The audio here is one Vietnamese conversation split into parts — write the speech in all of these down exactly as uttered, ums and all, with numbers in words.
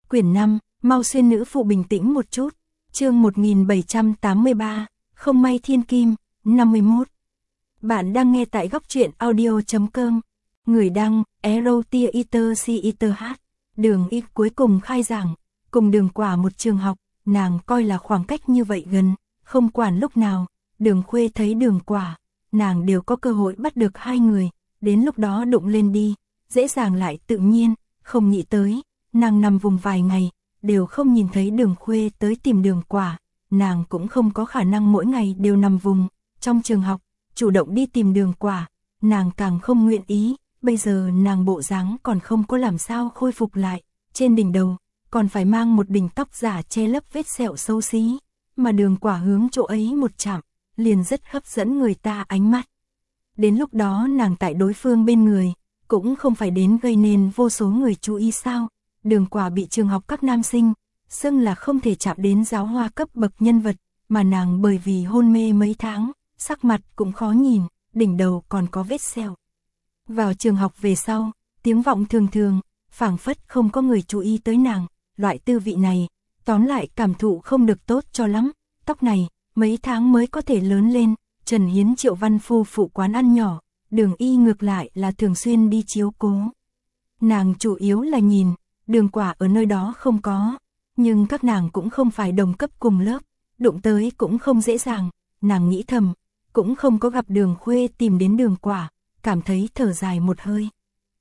Quyển năm, mau xuyên nữ phụ bình tĩnh một chút. Chương một nghìn bảy trăm tám mươi ba, không may thiên kim, năm mươi mốt. Bạn đang nghe tại góc truyện audio chấm com. Người đăng, Erotia Eater C Eater H. Đường Y cuối cùng khai giảng, cùng Đường Quả một trường học, nàng coi là khoảng cách như vậy gần, không quản lúc nào, Đường Khuê thấy Đường Quả, nàng đều có cơ hội bắt được hai người, đến lúc đó đụng lên đi, dễ dàng lại tự nhiên, không nghĩ tới, nàng nằm vùng vài ngày, đều không nhìn thấy Đường Khuê tới tìm Đường Quả, nàng cũng không có khả năng mỗi ngày đều nằm vùng, trong trường học, chủ động đi tìm Đường Quả, nàng càng không nguyện ý, bây giờ nàng bộ dáng còn không có làm sao khôi phục lại, trên đỉnh đầu, còn phải mang một đỉnh tóc giả che lấp vết sẹo xấu xí, mà Đường Quả hướng chỗ ấy một chạm, liền rất hấp dẫn người ta ánh mắt. Đến lúc đó nàng tại đối phương bên người, cũng không phải đến gây nên vô số người chú ý sao. Đường Quả bị trường học các nam sinh, xưng là không thể chạm đến giáo hoa cấp bậc nhân vật, mà nàng bởi vì hôn mê mấy tháng, sắc mặt cũng khó nhìn, đỉnh đầu còn có vết sẹo. Vào trường học về sau, tiếng vọng thường thường, phảng phất không có người chú ý tới nàng, loại tư vị này, tóm lại cảm thụ không được tốt cho lắm, tóc này, mấy tháng mới có thể lớn lên, Trần Hiến Triệu Văn phu phụ quán ăn nhỏ, Đường Y ngược lại là thường xuyên đi chiếu cố. Nàng chủ yếu là nhìn, Đường Quả ở nơi đó không có, nhưng các nàng cũng không phải đồng cấp cùng lớp, đụng tới cũng không dễ dàng, nàng nghĩ thầm, cũng không có gặp Đường Khuê tìm đến Đường Quả, cảm thấy thở dài một hơi.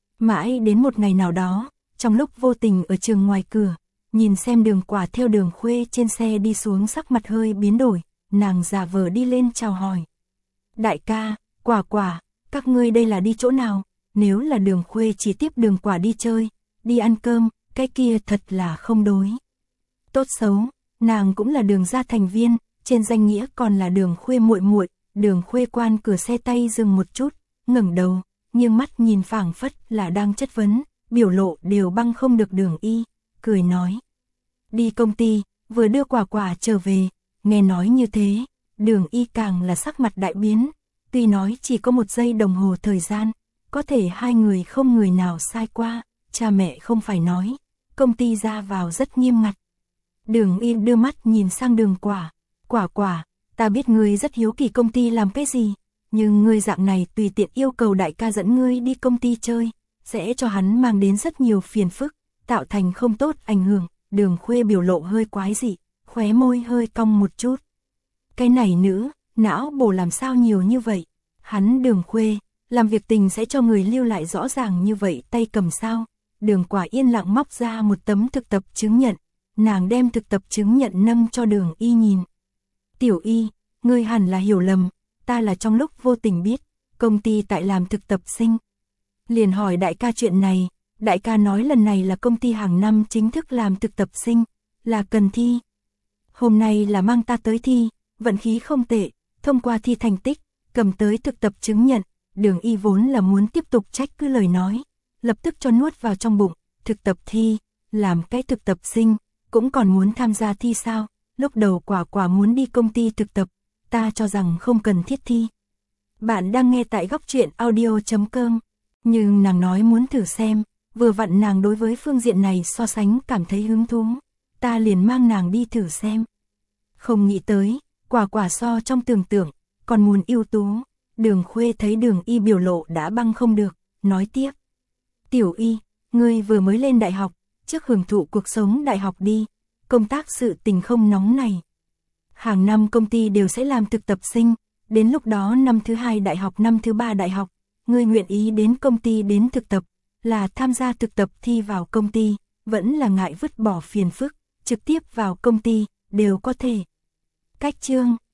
Mãi đến một ngày nào đó, trong lúc vô tình ở trường ngoài cửa, nhìn xem Đường Quả theo Đường Khuê trên xe đi xuống, sắc mặt hơi biến đổi, nàng giả vờ đi lên chào hỏi. Đại ca, Quả Quả, các ngươi đây là đi chỗ nào? Nếu là Đường Khuê chỉ tiếp Đường Quả đi chơi, đi ăn cơm, cái kia thật là không đối. Tốt xấu, nàng cũng là Đường gia thành viên, trên danh nghĩa còn là Đường Khuê muội muội. Đường Khuê quan cửa xe tay dừng một chút, ngẩng đầu, nghiêng mắt nhìn phảng phất là đang chất vấn, biểu lộ đều băng không được Đường Y, cười nói. Đi công ty, vừa đưa Quả Quả trở về, nghe nói như thế, Đường Y càng là sắc mặt đại biến, tuy nói chỉ có một giây đồng hồ thời gian, có thể hai người không người nào sai qua, cha mẹ không phải nói, công ty ra vào rất nghiêm ngặt. Đường Y đưa mắt nhìn sang Đường Quả, Quả Quả, ta biết ngươi rất hiếu kỳ công ty làm cái gì, nhưng ngươi dạng này tùy tiện yêu cầu đại ca dẫn ngươi đi công ty chơi, sẽ cho hắn mang đến rất nhiều phiền phức, tạo thành không tốt ảnh hưởng. Đường Khuê biểu lộ hơi quái dị, khóe môi hơi cong một chút. Cái này nữ, não bổ làm sao nhiều như vậy? Hắn Đường Khuê, làm việc tình sẽ cho người lưu lại rõ ràng như vậy tay cầm sao? Đường Quả yên lặng móc ra một tấm thực tập chứng nhận, nàng đem thực tập chứng nhận nâng cho Đường Y nhìn. Tiểu Y, ngươi hẳn là hiểu lầm, ta là trong lúc vô tình biết, công ty tại làm thực tập sinh. Liền hỏi đại ca chuyện này, đại ca nói lần này là công ty hàng năm chính thức làm thực tập sinh, là cần thi. Hôm nay là mang ta tới thi, vận khí không tệ, thông qua thi thành tích, cầm tới thực tập chứng nhận. Đường Y vốn là muốn tiếp tục trách cứ lời nói, lập tức cho nuốt vào trong bụng, thực tập thi, làm cái thực tập sinh, cũng còn muốn tham gia thi sao? Lúc đầu Quả Quả muốn đi công ty thực tập, ta cho rằng không cần thiết thi. Bạn đang nghe tại góc truyện audio chấm com, nhưng nàng nói muốn thử xem, vừa vặn nàng đối với phương diện này so sánh cảm thấy hứng thú, ta liền mang nàng đi thử xem. Không nghĩ tới, Quả Quả so trong tưởng tượng, còn muốn ưu tú. Đường Khuê thấy Đường Y biểu lộ đã băng không được, nói tiếp. Tiểu Y, ngươi vừa mới lên đại học, trước hưởng thụ cuộc sống đại học đi, công tác sự tình không nóng này. Hàng năm công ty đều sẽ làm thực tập sinh, đến lúc đó năm thứ hai đại học năm thứ ba đại học, ngươi nguyện ý đến công ty đến thực tập, là tham gia thực tập thi vào công ty, vẫn là ngại vứt bỏ phiền phức, trực tiếp vào công ty, đều có thể. Cách chương